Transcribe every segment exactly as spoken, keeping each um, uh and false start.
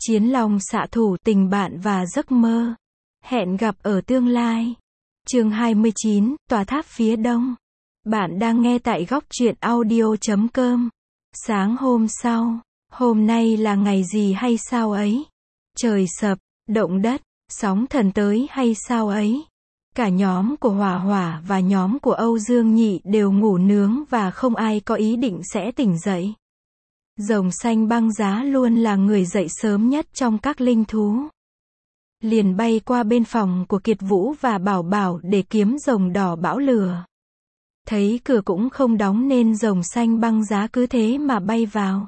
Chiến long xạ thủ, tình bạn và giấc mơ. Hẹn gặp ở tương lai. Chương hai mươi chín, tòa tháp phía đông. Bạn đang nghe tại góc truyện audio chấm com. Sáng hôm sau, hôm nay là ngày gì hay sao ấy? Trời sập, động đất, sóng thần tới hay sao ấy? Cả nhóm của Hỏa Hỏa và nhóm của Âu Dương Nhị đều ngủ nướng và không ai có ý định sẽ tỉnh dậy. Rồng xanh băng giá luôn là người dậy sớm nhất trong các linh thú. Liền bay qua bên phòng của Kiệt Vũ và Bảo Bảo để kiếm rồng đỏ bão lửa. Thấy cửa cũng không đóng nên rồng xanh băng giá cứ thế mà bay vào.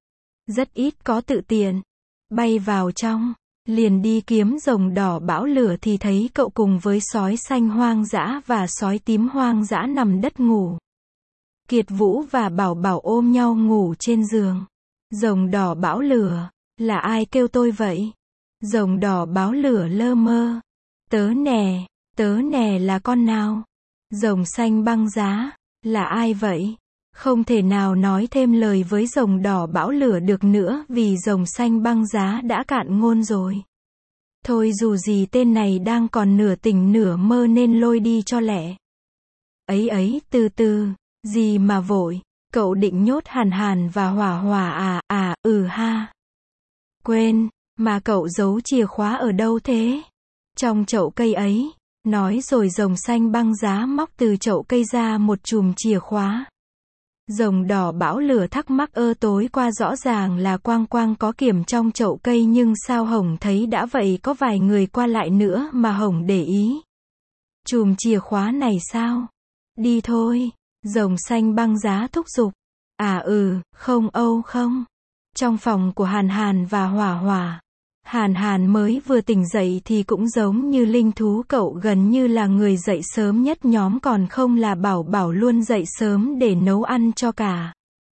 Rất ít có tự tiện. Bay vào trong, liền đi kiếm rồng đỏ bão lửa thì thấy cậu cùng với sói xanh hoang dã và sói tím hoang dã nằm đất ngủ. Kiệt Vũ và Bảo Bảo ôm nhau ngủ trên giường. Rồng đỏ bão lửa, là ai kêu tôi vậy? Rồng đỏ báo lửa lơ mơ. Tớ nè, tớ nè là con nào? Rồng xanh băng giá, là ai vậy? Không thể nào nói thêm lời với rồng đỏ bão lửa được nữa vì rồng xanh băng giá đã cạn ngôn rồi. Thôi dù gì tên này đang còn nửa tỉnh nửa mơ nên lôi đi cho lẹ. Ấy ấy, từ từ, gì mà vội, cậu định nhốt Hàn Hàn và Hỏa Hỏa à, à, ừ ha. Quên, mà cậu giấu chìa khóa ở đâu thế? Trong chậu cây ấy. Nói rồi rồng xanh băng giá móc từ chậu cây ra một chùm chìa khóa. Rồng đỏ bão lửa thắc mắc ơ tối qua rõ ràng là Quang Quang có kiểm trong chậu cây nhưng sao Hồng thấy đã vậy có vài người qua lại nữa mà Hồng để ý. Chùm chìa khóa này sao? Đi thôi. Rồng xanh băng giá thúc giục. À ừ, không Âu không. Trong phòng của Hàn Hàn và Hỏa Hỏa. Hàn Hàn mới vừa tỉnh dậy thì cũng giống như linh thú cậu gần như là người dậy sớm nhất nhóm còn không là Bảo Bảo luôn dậy sớm để nấu ăn cho cả.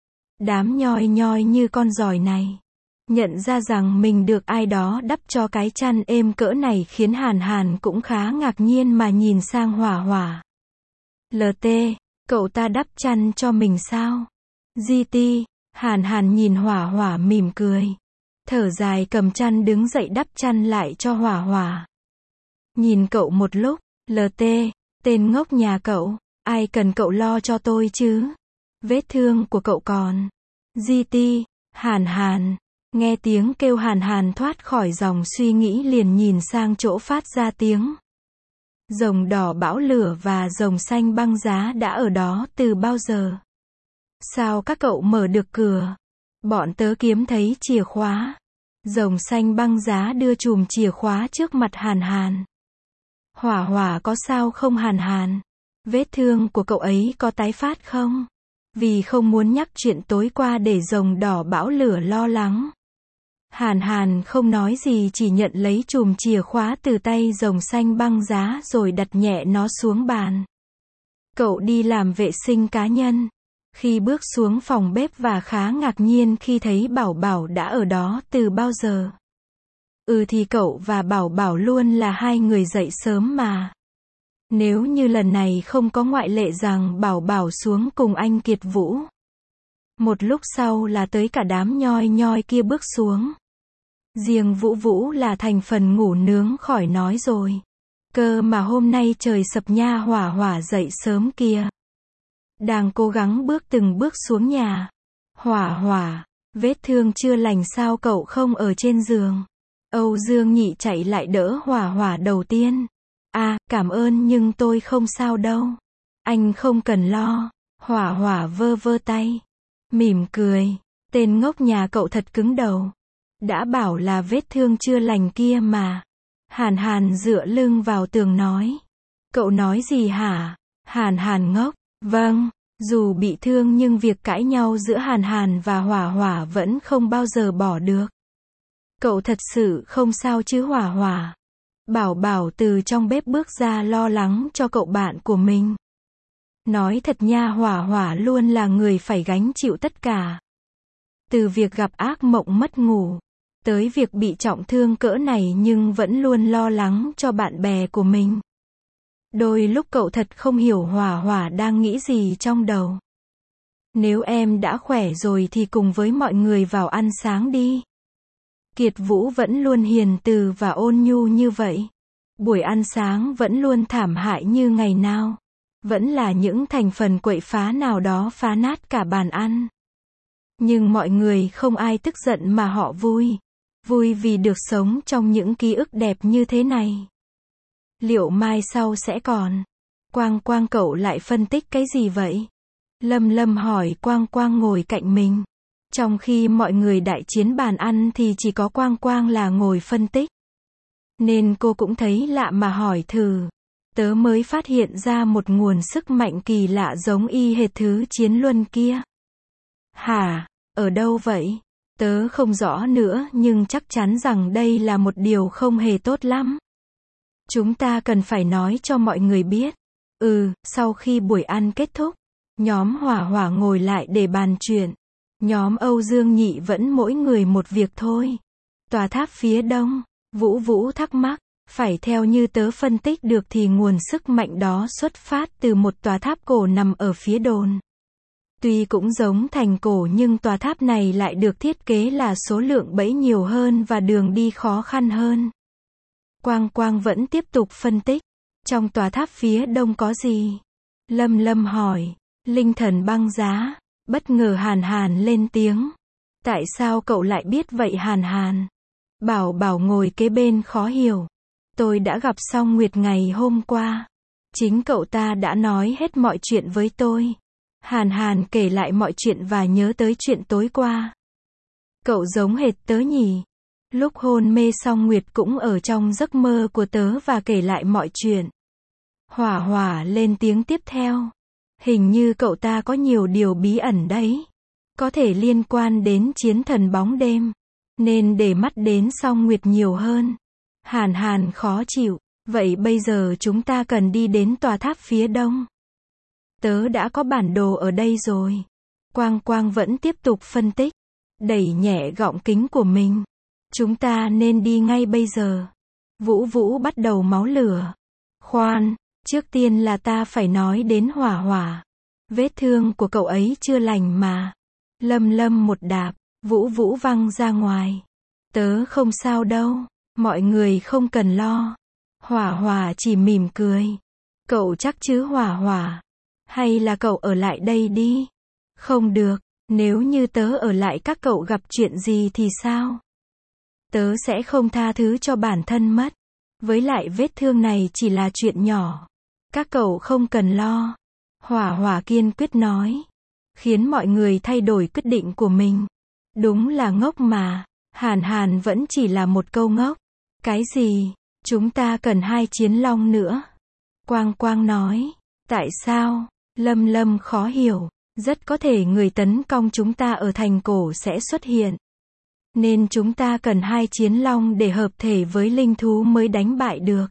Đám nhoi nhoi như con giỏi này. Nhận ra rằng mình được ai đó đắp cho cái chăn êm cỡ này khiến Hàn Hàn cũng khá ngạc nhiên mà nhìn sang Hỏa Hỏa. lờ tê, cậu ta đắp chăn cho mình sao? giê tê, Hàn Hàn nhìn Hỏa Hỏa mỉm cười. Thở dài cầm chăn đứng dậy đắp chăn lại cho Hỏa Hỏa. Nhìn cậu một lúc, lờ tê, tên ngốc nhà cậu, ai cần cậu lo cho tôi chứ? Vết thương của cậu còn. giê tê, Hàn Hàn, nghe tiếng kêu Hàn Hàn thoát khỏi dòng suy nghĩ liền nhìn sang chỗ phát ra tiếng. Rồng đỏ bão lửa và rồng xanh băng giá đã ở đó từ bao giờ? Sao các cậu mở được cửa? Bọn tớ kiếm thấy chìa khóa. Rồng xanh băng giá đưa chùm chìa khóa trước mặt Hàn Hàn. Hỏa Hỏa có sao không Hàn Hàn? Vết thương của cậu ấy có tái phát không? Vì không muốn nhắc chuyện tối qua để rồng đỏ bão lửa lo lắng. Hàn Hàn không nói gì chỉ nhận lấy chùm chìa khóa từ tay rồng xanh băng giá rồi đặt nhẹ nó xuống bàn. Cậu đi làm vệ sinh cá nhân. Khi bước xuống phòng bếp và khá ngạc nhiên khi thấy Bảo Bảo đã ở đó từ bao giờ. Ừ thì cậu và Bảo Bảo luôn là hai người dậy sớm mà. Nếu như lần này không có ngoại lệ rằng Bảo Bảo xuống cùng anh Kiệt Vũ. Một lúc sau là tới cả đám nhoi nhoi kia bước xuống. Riêng Vũ Vũ là thành phần ngủ nướng khỏi nói rồi. Cơ mà hôm nay trời sập nha Hỏa Hỏa dậy sớm kia. Đang cố gắng bước từng bước xuống nhà. Hỏa Hỏa, vết thương chưa lành sao cậu không ở trên giường? Âu Dương Nhị chạy lại đỡ Hỏa Hỏa đầu tiên. À, cảm ơn nhưng tôi không sao đâu. Anh không cần lo. Hỏa Hỏa vơ vơ tay. Mỉm cười. Tên ngốc nhà cậu thật cứng đầu. Đã bảo là vết thương chưa lành kia mà. Hàn Hàn dựa lưng vào tường nói. Cậu nói gì hả? Hàn Hàn ngốc. Vâng, dù bị thương nhưng việc cãi nhau giữa Hàn Hàn và Hỏa Hỏa vẫn không bao giờ bỏ được. Cậu thật sự không sao chứ Hỏa Hỏa? Bảo Bảo từ trong bếp bước ra lo lắng cho cậu bạn của mình. Nói thật nha Hỏa Hỏa luôn là người phải gánh chịu tất cả. Từ việc gặp ác mộng mất ngủ, tới việc bị trọng thương cỡ này nhưng vẫn luôn lo lắng cho bạn bè của mình. Đôi lúc cậu thật không hiểu Hỏa Hỏa đang nghĩ gì trong đầu. Nếu em đã khỏe rồi thì cùng với mọi người vào ăn sáng đi. Kiệt Vũ vẫn luôn hiền từ và ôn nhu như vậy. Buổi ăn sáng vẫn luôn thảm hại như ngày nào. Vẫn là những thành phần quậy phá nào đó phá nát cả bàn ăn. Nhưng mọi người không ai tức giận mà họ vui. Vui vì được sống trong những ký ức đẹp như thế này. Liệu mai sau sẽ còn? Quang Quang cậu lại phân tích cái gì vậy? Lâm Lâm hỏi Quang Quang ngồi cạnh mình. Trong khi mọi người đại chiến bàn ăn thì chỉ có Quang Quang là ngồi phân tích. Nên cô cũng thấy lạ mà hỏi thử. Tớ mới phát hiện ra một nguồn sức mạnh kỳ lạ giống y hệt thứ chiến luân kia. Hả? Ở đâu vậy? Tớ không rõ nữa nhưng chắc chắn rằng đây là một điều không hề tốt lắm. Chúng ta cần phải nói cho mọi người biết. Ừ, sau khi buổi ăn kết thúc, nhóm Hỏa Hỏa ngồi lại để bàn chuyện. Nhóm Âu Dương Nhị vẫn mỗi người một việc thôi. Tòa tháp phía đông, Vũ Vũ thắc mắc, phải theo như tớ phân tích được thì nguồn sức mạnh đó xuất phát từ một tòa tháp cổ nằm ở phía đồn. Tuy cũng giống thành cổ nhưng tòa tháp này lại được thiết kế là số lượng bẫy nhiều hơn và đường đi khó khăn hơn. Quang Quang vẫn tiếp tục phân tích. Trong tòa tháp phía đông có gì? Lâm Lâm hỏi. Linh thần băng giá. Bất ngờ Hàn Hàn lên tiếng. Tại sao cậu lại biết vậy Hàn Hàn? Bảo Bảo ngồi kế bên khó hiểu. Tôi đã gặp Song Nguyệt ngày hôm qua. Chính cậu ta đã nói hết mọi chuyện với tôi. Hàn Hàn kể lại mọi chuyện và nhớ tới chuyện tối qua. Cậu giống hệt tớ nhỉ? Lúc hôn mê Song Nguyệt cũng ở trong giấc mơ của tớ và kể lại mọi chuyện. Hỏa Hỏa lên tiếng tiếp theo. Hình như cậu ta có nhiều điều bí ẩn đấy. Có thể liên quan đến chiến thần bóng đêm. Nên để mắt đến Song Nguyệt nhiều hơn. Hàn Hàn khó chịu. Vậy bây giờ chúng ta cần đi đến tòa tháp phía đông. Tớ đã có bản đồ ở đây rồi. Quang Quang vẫn tiếp tục phân tích. Đẩy nhẹ gọng kính của mình. Chúng ta nên đi ngay bây giờ. Vũ Vũ bắt đầu máu lửa. Khoan, trước tiên là ta phải nói đến Hỏa Hỏa. Vết thương của cậu ấy chưa lành mà. Lâm Lâm một đạp, Vũ Vũ văng ra ngoài. Tớ không sao đâu, mọi người không cần lo. Hỏa Hỏa chỉ mỉm cười. Cậu chắc chứ Hỏa Hỏa? Hay là cậu ở lại đây đi? Không được, nếu như tớ ở lại các cậu gặp chuyện gì thì sao? Tớ sẽ không tha thứ cho bản thân mất. Với lại vết thương này chỉ là chuyện nhỏ. Các cậu không cần lo. Hỏa Hỏa kiên quyết nói. Khiến mọi người thay đổi quyết định của mình. Đúng là ngốc mà. Hàn Hàn vẫn chỉ là một câu ngốc. Cái gì? Chúng ta cần hai chiến long nữa. Quang Quang nói. Tại sao? Lâm Lâm khó hiểu. Rất có thể người tấn công chúng ta ở thành cổ sẽ xuất hiện. Nên chúng ta cần hai chiến long để hợp thể với linh thú mới đánh bại được.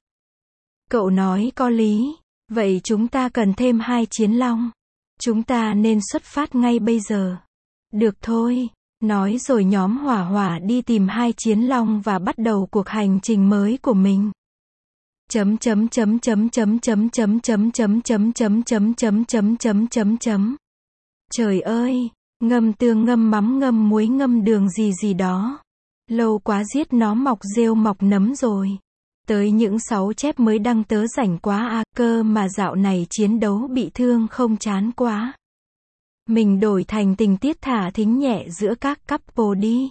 Cậu nói có lý. Vậy chúng ta cần thêm hai chiến long. Chúng ta nên xuất phát ngay bây giờ. Được thôi. Nói rồi nhóm Hỏa Hỏa đi tìm hai chiến long và bắt đầu cuộc hành trình mới của mình. Chấm chấm chấm chấm chấm chấm chấm chấm chấm chấm chấm chấm chấm chấm chấm chấm chấm. Trời ơi, ngâm tương ngâm mắm ngâm muối ngâm đường gì gì đó. Lâu quá giết nó mọc rêu mọc nấm rồi. Tới những sáu chép mới đăng tớ rảnh quá à, cơ mà dạo này chiến đấu bị thương không chán quá. Mình đổi thành tình tiết thả thính nhẹ giữa các couple đi.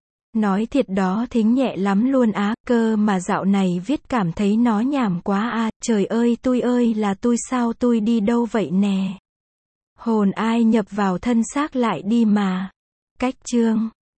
Nói thiệt đó thính nhẹ lắm luôn á, cơ mà dạo này viết cảm thấy nó nhảm quá à, trời ơi tui ơi là tui sao tui đi đâu vậy nè. Hồn ai nhập vào thân xác lại đi mà. Cách chương